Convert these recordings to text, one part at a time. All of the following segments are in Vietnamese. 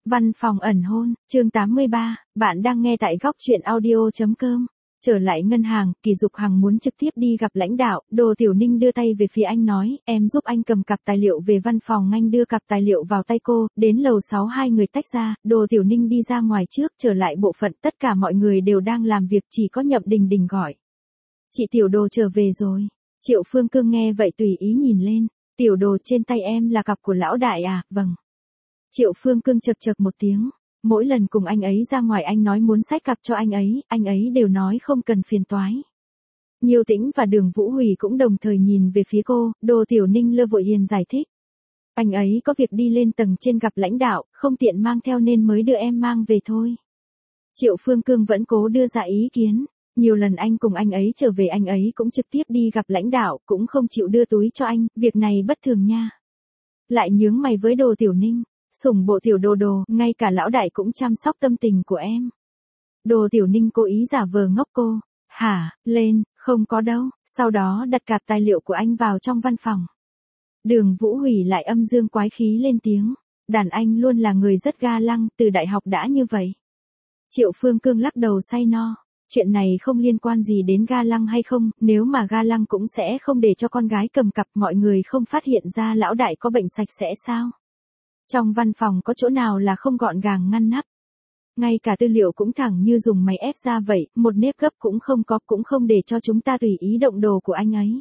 Văn phòng ẩn hôn, chương 83, bạn đang nghe tại góc truyện audio.com. Trở lại ngân hàng, Kỳ Dục Hằng muốn trực tiếp đi gặp lãnh đạo, Đồ Tiểu Ninh đưa tay về phía anh nói, em giúp anh cầm cặp tài liệu về văn phòng. Anh đưa cặp tài liệu vào tay cô, đến lầu 6 hai người tách ra, Đồ Tiểu Ninh đi ra ngoài trước, trở lại bộ phận, tất cả mọi người đều đang làm việc, chỉ có Nhậm Đình Đình gọi. Chị Tiểu Đồ trở về rồi. Triệu Phương Cương nghe vậy tùy ý nhìn lên, Tiểu Đồ trên tay em là cặp của lão đại à, vâng. Triệu Phương Cương chậc chậc một tiếng, mỗi lần cùng anh ấy ra ngoài anh nói muốn xách cặp cho anh ấy đều nói không cần phiền toái. Nhiêu Tĩnh và Đường Vũ Hủy cũng đồng thời nhìn về phía cô, Đồ Tiểu Ninh lơ vội hiền giải thích. Anh ấy có việc đi lên tầng trên gặp lãnh đạo, không tiện mang theo nên mới đưa em mang về thôi. Triệu Phương Cương vẫn cố đưa ra ý kiến, nhiều lần anh cùng anh ấy trở về anh ấy cũng trực tiếp đi gặp lãnh đạo, cũng không chịu đưa túi cho anh, việc này bất thường nha. Lại nhướng mày với Đồ Tiểu Ninh. Sủng bộ Tiểu Đồ Đồ, ngay cả lão đại cũng chăm sóc tâm tình của em. Đồ Tiểu Ninh cố ý giả vờ ngốc cô. Hả, lên, không có đâu, sau đó đặt cặp tài liệu của anh vào trong văn phòng. Đường Vũ Hủy lại âm dương quái khí lên tiếng. Đàn anh luôn là người rất ga lăng, từ đại học đã như vậy. Triệu Phương Cương lắc đầu say no. Chuyện này không liên quan gì đến ga lăng hay không, nếu mà ga lăng cũng sẽ không để cho con gái cầm cặp, mọi người không phát hiện ra lão đại có bệnh sạch sẽ sao? Trong văn phòng có chỗ nào là không gọn gàng ngăn nắp. Ngay cả tư liệu cũng thẳng như dùng máy ép ra vậy, một nếp gấp cũng không có, cũng không để cho chúng ta tùy ý động đồ của anh ấy.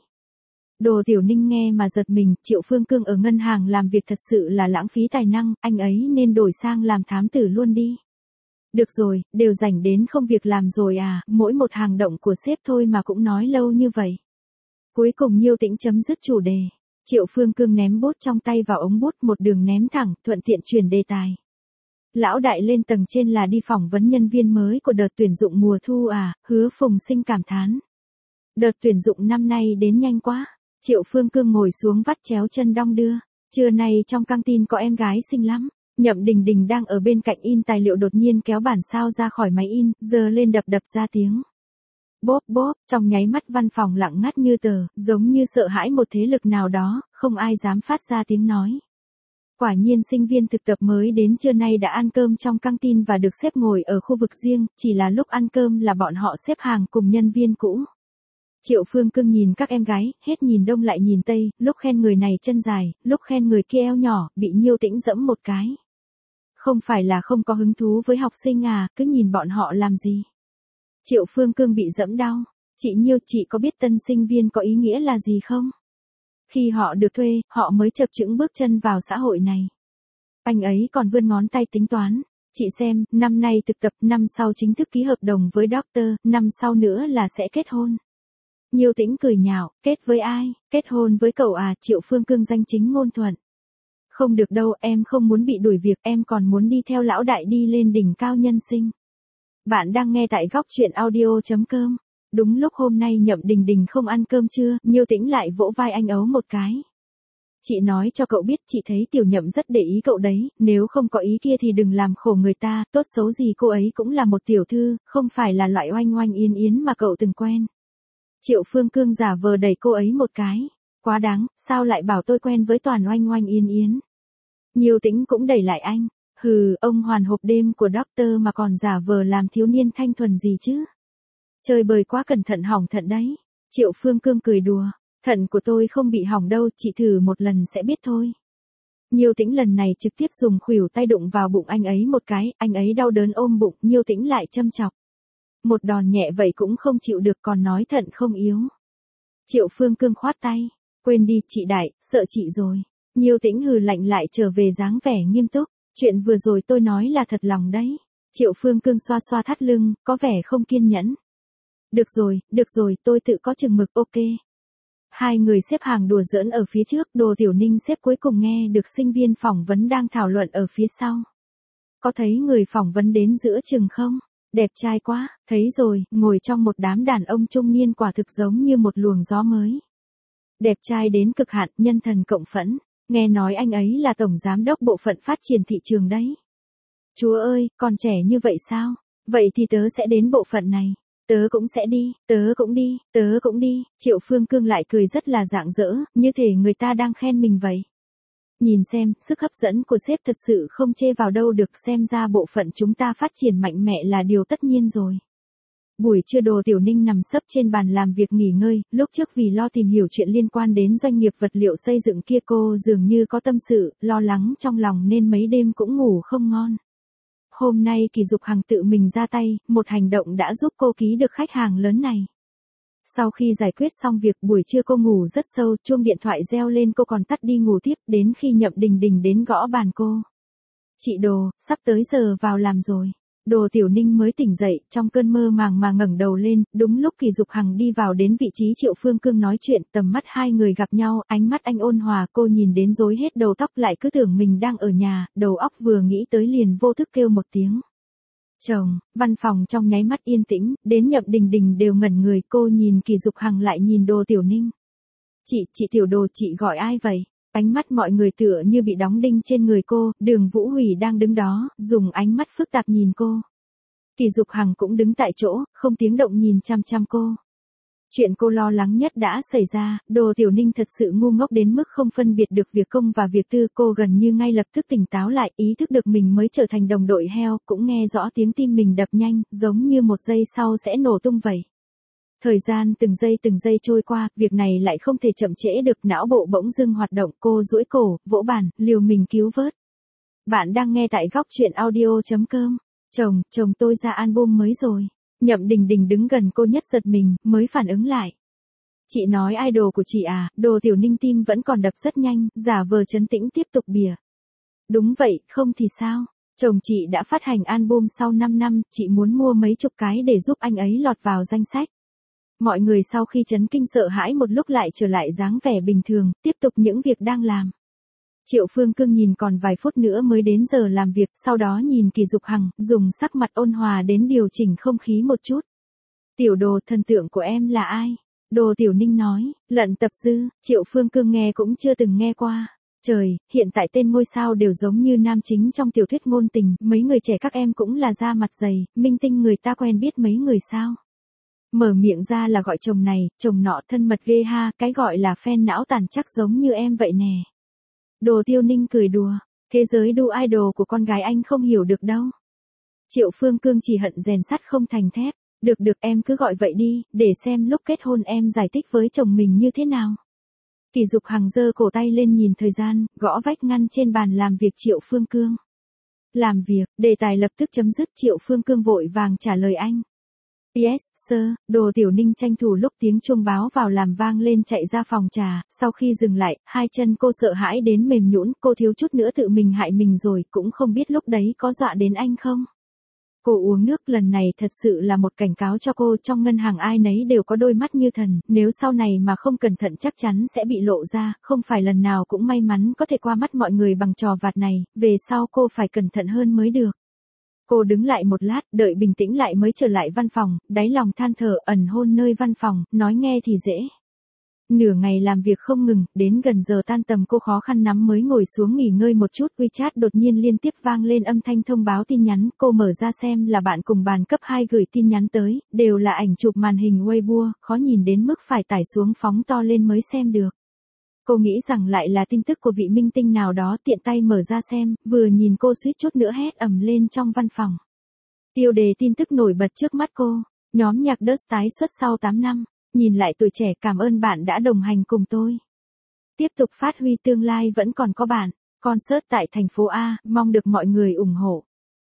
Đồ Tiểu Ninh nghe mà giật mình, Triệu Phương Cương ở ngân hàng làm việc thật sự là lãng phí tài năng, anh ấy nên đổi sang làm thám tử luôn đi. Được rồi, đều rảnh đến không việc làm rồi à, mỗi một hành động của sếp thôi mà cũng nói lâu như vậy. Cuối cùng Nhiêu Tĩnh chấm dứt chủ đề. Triệu Phương Cương ném bút trong tay vào ống bút một đường ném thẳng, thuận tiện chuyển đề tài. Lão đại lên tầng trên là đi phỏng vấn nhân viên mới của đợt tuyển dụng mùa thu à, Hứa Phùng Sinh cảm thán. Đợt tuyển dụng năm nay đến nhanh quá. Triệu Phương Cương ngồi xuống vắt chéo chân đong đưa. Trưa nay trong căng tin có em gái xinh lắm. Nhậm Đình Đình đang ở bên cạnh in tài liệu đột nhiên kéo bản sao ra khỏi máy in, giơ lên đập ra tiếng. Bốp bốp, trong nháy mắt văn phòng lặng ngắt như tờ, giống như sợ hãi một thế lực nào đó, không ai dám phát ra tiếng nói. Quả nhiên sinh viên thực tập mới đến trưa nay đã ăn cơm trong căng tin và được xếp ngồi ở khu vực riêng, chỉ là lúc ăn cơm là bọn họ xếp hàng cùng nhân viên cũ. Triệu Phương Cương nhìn các em gái, hết nhìn đông lại nhìn tây, lúc khen người này chân dài, lúc khen người kia eo nhỏ, bị Nhiêu Tĩnh dẫm một cái. Không phải là không có hứng thú với học sinh à, cứ nhìn bọn họ làm gì. Triệu Phương Cương bị dẫm đau. Chị Nhiêu, chị có biết tân sinh viên có ý nghĩa là gì không? Khi họ được thuê, họ mới chập chững bước chân vào xã hội này. Anh ấy còn vươn ngón tay tính toán. Chị xem, năm nay thực tập, năm sau chính thức ký hợp đồng với doctor, năm sau nữa là sẽ kết hôn. Nhiêu Tĩnh cười nhạo, kết với ai? Kết hôn với cậu à? Triệu Phương Cương danh chính ngôn thuận. Không được đâu, em không muốn bị đuổi việc, em còn muốn đi theo lão đại đi lên đỉnh cao nhân sinh. Bạn đang nghe tại góc truyện audio.com. Đúng lúc hôm nay Nhậm Đình Đình không ăn cơm trưa, Nhiêu Tĩnh lại vỗ vai anh ấu một cái. Chị nói cho cậu biết, chị thấy Tiểu Nhậm rất để ý cậu đấy, nếu không có ý kia thì đừng làm khổ người ta, tốt xấu gì cô ấy cũng là một tiểu thư, không phải là loại oanh oanh yến yến mà cậu từng quen. Triệu Phương Cương giả vờ đẩy cô ấy một cái. Quá đáng, sao lại bảo tôi quen với toàn oanh oanh yến yến. Nhiêu Tĩnh cũng đẩy lại anh. Hừ, ông hoàn hộp đêm của doctor mà còn giả vờ làm thiếu niên thanh thuần gì chứ. Chơi bời quá cẩn thận hỏng thận đấy. Triệu Phương Cương cười đùa. Thận của tôi không bị hỏng đâu, chị thử một lần sẽ biết thôi. Nhiêu Tĩnh lần này trực tiếp dùng khuỷu tay đụng vào bụng anh ấy một cái, anh ấy đau đớn ôm bụng, Nhiêu Tĩnh lại châm chọc. Một đòn nhẹ vậy cũng không chịu được còn nói thận không yếu. Triệu Phương Cương khoát tay. Quên đi, chị Đại, sợ chị rồi. Nhiêu Tĩnh hừ lạnh lại trở về dáng vẻ nghiêm túc. Chuyện vừa rồi tôi nói là thật lòng đấy. Triệu Phương Cương xoa xoa thắt lưng, có vẻ không kiên nhẫn. Được rồi, tôi tự có chừng mực, ok. Hai người xếp hàng đùa giỡn ở phía trước, Đồ Tiểu Ninh xếp cuối cùng nghe được sinh viên phỏng vấn đang thảo luận ở phía sau. Có thấy người phỏng vấn đến giữa chừng không? Đẹp trai quá, thấy rồi, ngồi trong một đám đàn ông trung niên quả thực giống như một luồng gió mới. Đẹp trai đến cực hạn, nhân thần cộng phẫn. Nghe nói anh ấy là tổng giám đốc bộ phận phát triển thị trường đấy. Chúa ơi, còn trẻ như vậy sao? Vậy thì tớ sẽ đến bộ phận này. Tớ cũng sẽ đi, tớ cũng đi. Triệu Phương Cương lại cười rất là rạng rỡ, như thể người ta đang khen mình vậy. Nhìn xem, sức hấp dẫn của sếp thật sự không chê vào đâu được, xem ra bộ phận chúng ta phát triển mạnh mẽ là điều tất nhiên rồi. Buổi trưa Đồ Tiểu Ninh nằm sấp trên bàn làm việc nghỉ ngơi, lúc trước vì lo tìm hiểu chuyện liên quan đến doanh nghiệp vật liệu xây dựng kia cô dường như có tâm sự, lo lắng trong lòng nên mấy đêm cũng ngủ không ngon. Hôm nay Kỳ Dục Hằng tự mình ra tay, một hành động đã giúp cô ký được khách hàng lớn này. Sau khi giải quyết xong việc buổi trưa cô ngủ rất sâu, chuông điện thoại reo lên cô còn tắt đi ngủ tiếp, đến khi Nhậm Đình Đình đến gõ bàn cô. Chị Đồ, sắp tới giờ vào làm rồi. Đồ Tiểu Ninh mới tỉnh dậy, trong cơn mơ màng mà ngẩng đầu lên, đúng lúc Kỳ Dục Hằng đi vào đến vị trí Triệu Phương Cương nói chuyện, tầm mắt hai người gặp nhau, ánh mắt anh ôn hòa, cô nhìn đến rối hết đầu tóc lại cứ tưởng mình đang ở nhà, đầu óc vừa nghĩ tới liền vô thức kêu một tiếng. Chồng, văn phòng trong nháy mắt yên tĩnh, đến Nhậm Đình Đình đều ngẩn người, cô nhìn Kỳ Dục Hằng lại nhìn Đồ Tiểu Ninh. Chị Tiểu Đồ, chị gọi ai vậy? Ánh mắt mọi người tựa như bị đóng đinh trên người cô, Đường Vũ Hủy đang đứng đó, dùng ánh mắt phức tạp nhìn cô. Kỳ Dục Hằng cũng đứng tại chỗ, không tiếng động nhìn chăm chăm cô. Chuyện cô lo lắng nhất đã xảy ra, Đồ Tiểu Ninh thật sự ngu ngốc đến mức không phân biệt được việc công và việc tư, cô gần như ngay lập tức tỉnh táo lại, ý thức được mình mới trở thành đồng đội heo, cũng nghe rõ tiếng tim mình đập nhanh, giống như một giây sau sẽ nổ tung vậy. Thời gian từng giây trôi qua, việc này lại không thể chậm trễ được, não bộ bỗng dưng hoạt động, cô duỗi cổ, vỗ bàn, liều mình cứu vớt. Bạn đang nghe tại góc truyện audio.com. Chồng tôi ra album mới rồi. Nhậm Đình Đình đứng gần cô nhất giật mình, mới phản ứng lại. Chị nói idol của chị à? Đồ Tiểu Ninh tim vẫn còn đập rất nhanh, giả vờ trấn tĩnh tiếp tục bìa. Đúng vậy, không thì sao? Chồng chị đã phát hành album sau 5 năm, chị muốn mua mấy chục cái để giúp anh ấy lọt vào danh sách. Mọi người sau khi chấn kinh sợ hãi một lúc lại trở lại dáng vẻ bình thường, tiếp tục những việc đang làm. Triệu Phương Cương nhìn còn vài phút nữa mới đến giờ làm việc, sau đó nhìn Kỳ Dục Hằng, dùng sắc mặt ôn hòa đến điều chỉnh không khí một chút. Tiểu Đồ, thần tượng của em là ai? Đồ Tiểu Ninh nói, Lận Tập Dư. Triệu Phương Cương nghe cũng chưa từng nghe qua. Trời, hiện tại tên ngôi sao đều giống như nam chính trong tiểu thuyết ngôn tình, mấy người trẻ các em cũng là da mặt dày, minh tinh người ta quen biết mấy người sao. Mở miệng ra là gọi chồng này, chồng nọ, thân mật ghê ha, cái gọi là fan não tàn chắc giống như em vậy nè. Đồ Tiểu Ninh cười đùa, thế giới đu idol của con gái anh không hiểu được đâu. Triệu Phương Cương chỉ hận rèn sắt không thành thép, được em cứ gọi vậy đi, để xem lúc kết hôn em giải thích với chồng mình như thế nào. Kỳ Dục Hằng giơ cổ tay lên nhìn thời gian, gõ vách ngăn trên bàn làm việc Triệu Phương Cương. Làm việc, đề tài lập tức chấm dứt, Triệu Phương Cương vội vàng trả lời anh. Yes, sir. Đồ Tiểu Ninh tranh thủ lúc tiếng chuông báo vào làm vang lên chạy ra phòng trà, sau khi dừng lại, hai chân cô sợ hãi đến mềm nhũn, cô thiếu chút nữa tự mình hại mình rồi, cũng không biết lúc đấy có dọa đến anh không. Cô uống nước, lần này thật sự là một cảnh cáo cho cô, trong ngân hàng ai nấy đều có đôi mắt như thần, nếu sau này mà không cẩn thận chắc chắn sẽ bị lộ ra, không phải lần nào cũng may mắn có thể qua mắt mọi người bằng trò vặt này, về sau cô phải cẩn thận hơn mới được. Cô đứng lại một lát, đợi bình tĩnh lại mới trở lại văn phòng, đáy lòng than thở, ẩn hôn nơi văn phòng, nói nghe thì dễ. Nửa ngày làm việc không ngừng, đến gần giờ tan tầm cô khó khăn lắm mới ngồi xuống nghỉ ngơi một chút, WeChat đột nhiên liên tiếp vang lên âm thanh thông báo tin nhắn, cô mở ra xem là bạn cùng bàn cấp 2 gửi tin nhắn tới, đều là ảnh chụp màn hình Weibo, khó nhìn đến mức phải tải xuống phóng to lên mới xem được. Cô nghĩ rằng lại là tin tức của vị minh tinh nào đó, tiện tay mở ra xem, vừa nhìn cô suýt chút nữa hét ầm lên trong văn phòng. Tiêu đề tin tức nổi bật trước mắt cô, nhóm nhạc Đớt tái xuất sau 8 năm, nhìn lại tuổi trẻ, cảm ơn bạn đã đồng hành cùng tôi. Tiếp tục phát huy tương lai vẫn còn có bạn, concert tại thành phố A, mong được mọi người ủng hộ.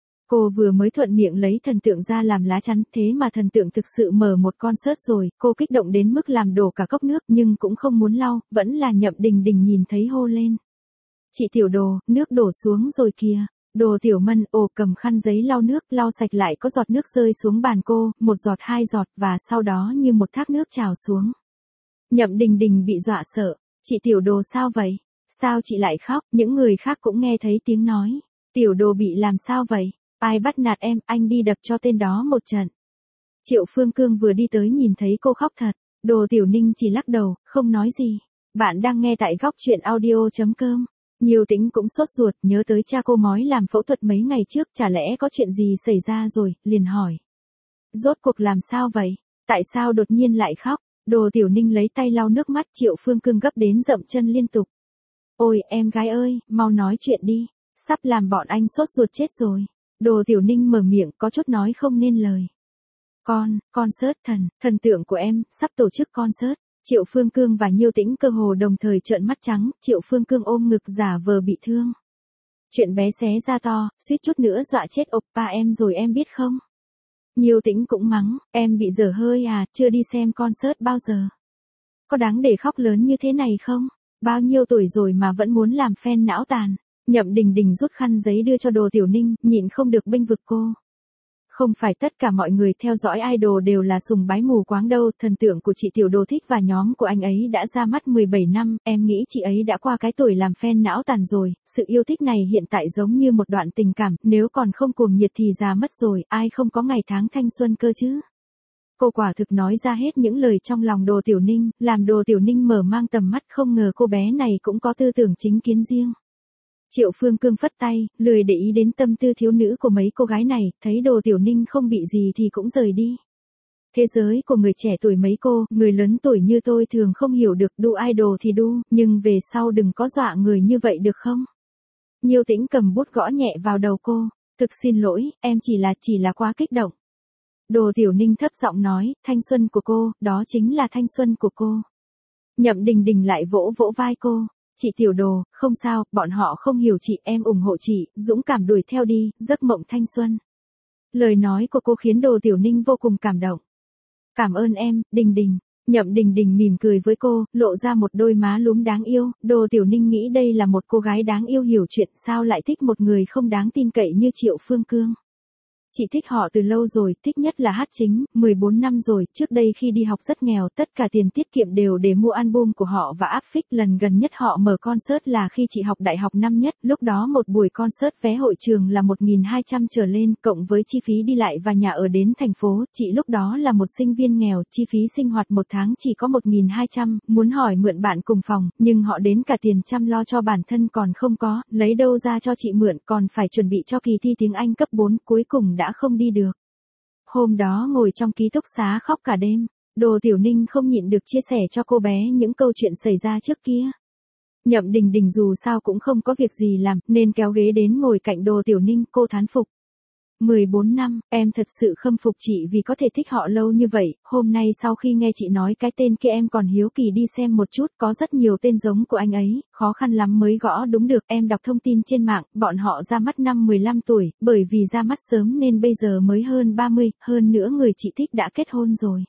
Cô vừa mới thuận miệng lấy thần tượng ra làm lá chắn, thế mà thần tượng thực sự mở một concert rồi, cô kích động đến mức làm đổ cả cốc nước, nhưng cũng không muốn lau, vẫn là Nhậm Đình Đình nhìn thấy hô lên. Chị Tiểu Đồ, nước đổ xuống rồi kìa. Đồ Tiểu Mân, cầm khăn giấy lau nước, lau sạch lại có giọt nước rơi xuống bàn cô, một giọt hai giọt, và sau đó như một thác nước trào xuống. Nhậm Đình Đình bị dọa sợ, chị Tiểu Đồ sao vậy? Sao chị lại khóc? Những người khác cũng nghe thấy tiếng nói. Tiểu Đồ bị làm sao vậy? Ai bắt nạt em, anh đi đập cho tên đó một trận. Triệu Phương Cương vừa đi tới nhìn thấy cô khóc thật, Đồ Tiểu Ninh chỉ lắc đầu, không nói gì. Bạn đang nghe tại góc truyện audio.com. Nhiều Tĩnh cũng sốt ruột, nhớ tới cha cô mói làm phẫu thuật mấy ngày trước, chả lẽ có chuyện gì xảy ra rồi, liền hỏi. Rốt cuộc làm sao vậy? Tại sao đột nhiên lại khóc? Đồ Tiểu Ninh lấy tay lau nước mắt, Triệu Phương Cương gấp đến dậm chân liên tục. Ôi em gái ơi, mau nói chuyện đi, sắp làm bọn anh sốt ruột chết rồi. Đồ Tiểu Ninh mở miệng có chút nói không nên lời. Concert thần tượng của em, sắp tổ chức concert. Triệu Phương Cương và Nhiêu Tĩnh cơ hồ đồng thời trợn mắt trắng, Triệu Phương Cương ôm ngực giả vờ bị thương. Chuyện bé xé ra to, suýt chút nữa dọa chết oppa em rồi em biết không? Nhiêu Tĩnh cũng mắng, em bị dở hơi à, chưa đi xem concert bao giờ. Có đáng để khóc lớn như thế này không? Bao nhiêu tuổi rồi mà vẫn muốn làm fan não tàn. Nhậm Đình Đình rút khăn giấy đưa cho Đồ Tiểu Ninh, nhịn không được bênh vực cô. Không phải tất cả mọi người theo dõi idol đều là sùng bái mù quáng đâu, thần tượng của chị Tiểu Đồ thích và nhóm của anh ấy đã ra mắt 17 năm, em nghĩ chị ấy đã qua cái tuổi làm fan não tàn rồi, sự yêu thích này hiện tại giống như một đoạn tình cảm, nếu còn không cuồng nhiệt thì già mất rồi, ai không có ngày tháng thanh xuân cơ chứ. Cô quả thực nói ra hết những lời trong lòng Đồ Tiểu Ninh, làm Đồ Tiểu Ninh mở mang tầm mắt, không ngờ cô bé này cũng có tư tưởng chính kiến riêng. Triệu Phương Cương phất tay, lười để ý đến tâm tư thiếu nữ của mấy cô gái này, thấy Đồ Tiểu Ninh không bị gì thì cũng rời đi. Thế giới của người trẻ tuổi mấy cô, người lớn tuổi như tôi thường không hiểu được, đu idol thì đu, nhưng về sau đừng có dọa người như vậy được không? Nhiêu Tĩnh cầm bút gõ nhẹ vào đầu cô, thực xin lỗi, em chỉ là quá kích động. Đồ Tiểu Ninh thấp giọng nói, thanh xuân của cô, đó chính là thanh xuân của cô. Nhậm Đình Đình lại vỗ vỗ vai cô. Chị Tiểu Đồ, không sao, bọn họ không hiểu chị, em ủng hộ chị, dũng cảm đuổi theo đi, giấc mộng thanh xuân. Lời nói của cô khiến Đồ Tiểu Ninh vô cùng cảm động. Cảm ơn em, Đình Đình. Nhậm Đình Đình mỉm cười với cô, lộ ra một đôi má lúm đáng yêu, Đồ Tiểu Ninh nghĩ đây là một cô gái đáng yêu hiểu chuyện, sao lại thích một người không đáng tin cậy như Triệu Phương Cương. Chị thích họ từ lâu rồi, thích nhất là hát chính, 14 năm rồi, trước đây khi đi học rất nghèo, tất cả tiền tiết kiệm đều để mua album của họ và áp phích, lần gần nhất họ mở concert là khi chị học đại học năm nhất, lúc đó một buổi concert vé hội trường là 1.200 trở lên, cộng với chi phí đi lại và nhà ở đến thành phố, chị lúc đó là một sinh viên nghèo, chi phí sinh hoạt một tháng chỉ có 1.200, muốn hỏi mượn bạn cùng phòng, nhưng họ đến cả tiền chăm lo cho bản thân còn không có, lấy đâu ra cho chị mượn, còn phải chuẩn bị cho kỳ thi tiếng Anh cấp 4, cuối cùng đã không đi được. Hôm đó ngồi trong ký túc xá khóc cả đêm, Đồ Tiểu Ninh không nhịn được chia sẻ cho cô bé những câu chuyện xảy ra trước kia. Nhậm Đình Đình dù sao cũng không có việc gì làm, nên kéo ghế đến ngồi cạnh Đồ Tiểu Ninh, cô thán phục. 14 năm, em thật sự khâm phục chị vì có thể thích họ lâu như vậy, hôm nay sau khi nghe chị nói cái tên kia em còn hiếu kỳ đi xem một chút, có rất nhiều tên giống của anh ấy, khó khăn lắm mới gõ đúng được, em đọc thông tin trên mạng, bọn họ ra mắt năm 15 tuổi, bởi vì ra mắt sớm nên bây giờ mới hơn 30, hơn nữa người chị thích đã kết hôn rồi.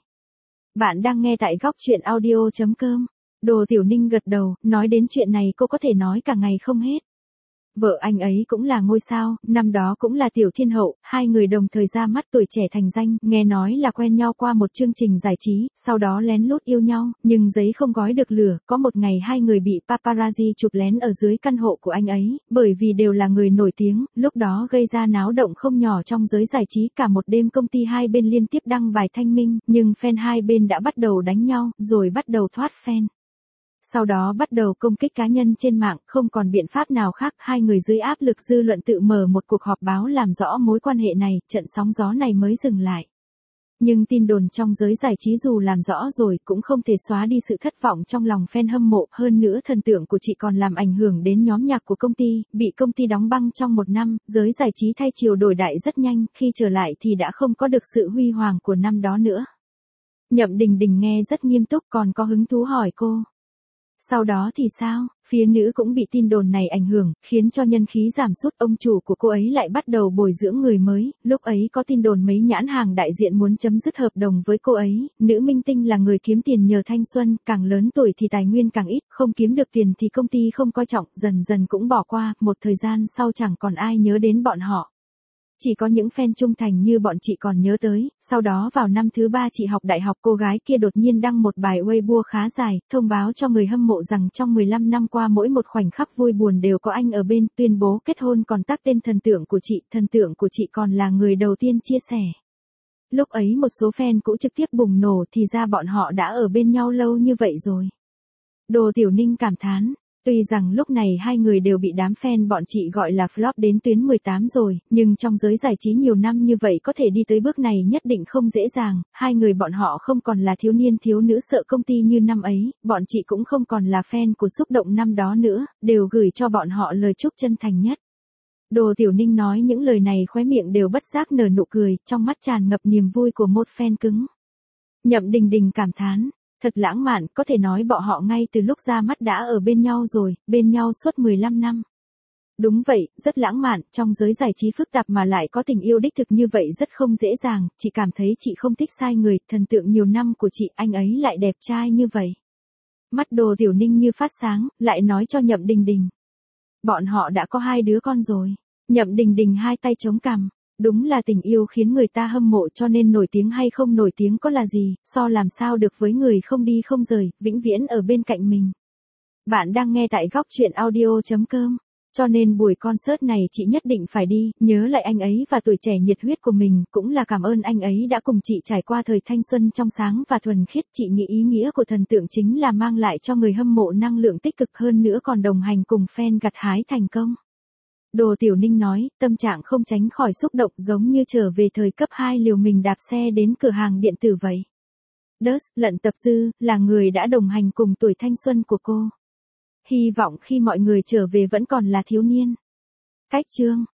Bạn đang nghe tại góc truyện audio.com. Đồ Tiểu Ninh gật đầu, nói đến chuyện này cô có thể nói cả ngày không hết. Vợ anh ấy cũng là ngôi sao, năm đó cũng là tiểu thiên hậu, hai người đồng thời ra mắt Tuổi Trẻ thành danh, nghe nói là quen nhau qua một chương trình giải trí, sau đó lén lút yêu nhau, nhưng giấy không gói được lửa, có một ngày hai người bị paparazzi chụp lén ở dưới căn hộ của anh ấy, bởi vì đều là người nổi tiếng, lúc đó gây ra náo động không nhỏ trong giới giải trí, cả một đêm công ty hai bên liên tiếp đăng bài thanh minh, nhưng fan hai bên đã bắt đầu đánh nhau, rồi bắt đầu thoát fan. Sau đó bắt đầu công kích cá nhân trên mạng, không còn biện pháp nào khác, hai người dưới áp lực dư luận tự mở một cuộc họp báo làm rõ mối quan hệ này, trận sóng gió này mới dừng lại. Nhưng tin đồn trong giới giải trí dù làm rõ rồi cũng không thể xóa đi sự thất vọng trong lòng fan hâm mộ, hơn nữa thần tượng của chị còn làm ảnh hưởng đến nhóm nhạc của công ty, bị công ty đóng băng trong một năm, giới giải trí thay chiều đổi đại rất nhanh, khi trở lại thì đã không có được sự huy hoàng của năm đó nữa. Nhậm Đình Đình nghe rất nghiêm túc còn có hứng thú hỏi cô. Sau đó thì sao, phía nữ cũng bị tin đồn này ảnh hưởng, khiến cho nhân khí giảm sút, ông chủ của cô ấy lại bắt đầu bồi dưỡng người mới, lúc ấy có tin đồn mấy nhãn hàng đại diện muốn chấm dứt hợp đồng với cô ấy, nữ minh tinh là người kiếm tiền nhờ thanh xuân, càng lớn tuổi thì tài nguyên càng ít, không kiếm được tiền thì công ty không coi trọng, dần dần cũng bỏ qua, một thời gian sau chẳng còn ai nhớ đến bọn họ. Chỉ có những fan trung thành như bọn chị còn nhớ tới, sau đó vào năm thứ 3 chị học đại học, cô gái kia đột nhiên đăng một bài Weibo khá dài, thông báo cho người hâm mộ rằng trong 15 năm qua mỗi một khoảnh khắc vui buồn đều có anh ở bên, tuyên bố kết hôn còn tag tên thần tượng của chị còn là người đầu tiên chia sẻ. Lúc ấy một số fan cũ trực tiếp bùng nổ, thì ra bọn họ đã ở bên nhau lâu như vậy rồi. Đồ Tiểu Ninh cảm thán. Tuy rằng lúc này hai người đều bị đám fan bọn chị gọi là flop đến tuyến 18 rồi, nhưng trong giới giải trí nhiều năm như vậy có thể đi tới bước này nhất định không dễ dàng, hai người bọn họ không còn là thiếu niên thiếu nữ sợ công ty như năm ấy, bọn chị cũng không còn là fan của xúc động năm đó nữa, đều gửi cho bọn họ lời chúc chân thành nhất. Đồ Tiểu Ninh nói những lời này khóe miệng đều bất giác nở nụ cười, trong mắt tràn ngập niềm vui của một fan cứng. Nhậm Đình Đình cảm thán. Thật lãng mạn, có thể nói bọn họ ngay từ lúc ra mắt đã ở bên nhau rồi, bên nhau suốt 15 năm. Đúng vậy, rất lãng mạn, trong giới giải trí phức tạp mà lại có tình yêu đích thực như vậy rất không dễ dàng, chị cảm thấy chị không thích sai người, thần tượng nhiều năm của chị, anh ấy lại đẹp trai như vậy. Mắt Đồ Tiểu Ninh như phát sáng, lại nói cho Nhậm Đình Đình. Bọn họ đã có 2 đứa con rồi. Nhậm Đình Đình hai tay chống cằm. Đúng là tình yêu khiến người ta hâm mộ cho nên nổi tiếng hay không nổi tiếng có là gì, so làm sao được với người không đi không rời, vĩnh viễn ở bên cạnh mình. Bạn đang nghe tại góc chuyện audio.com. Cho nên buổi concert này chị nhất định phải đi, nhớ lại anh ấy và tuổi trẻ nhiệt huyết của mình, cũng là cảm ơn anh ấy đã cùng chị trải qua thời thanh xuân trong sáng và thuần khiết. Chị nghĩ ý nghĩa của thần tượng chính là mang lại cho người hâm mộ năng lượng tích cực hơn nữa còn đồng hành cùng fan gặt hái thành công. Đồ Tiểu Ninh nói, tâm trạng không tránh khỏi xúc động giống như trở về thời cấp 2 liều mình đạp xe đến cửa hàng điện tử vậy. Lận Tập Dư, là người đã đồng hành cùng tuổi thanh xuân của cô. Hy vọng khi mọi người trở về vẫn còn là thiếu niên. Cách chương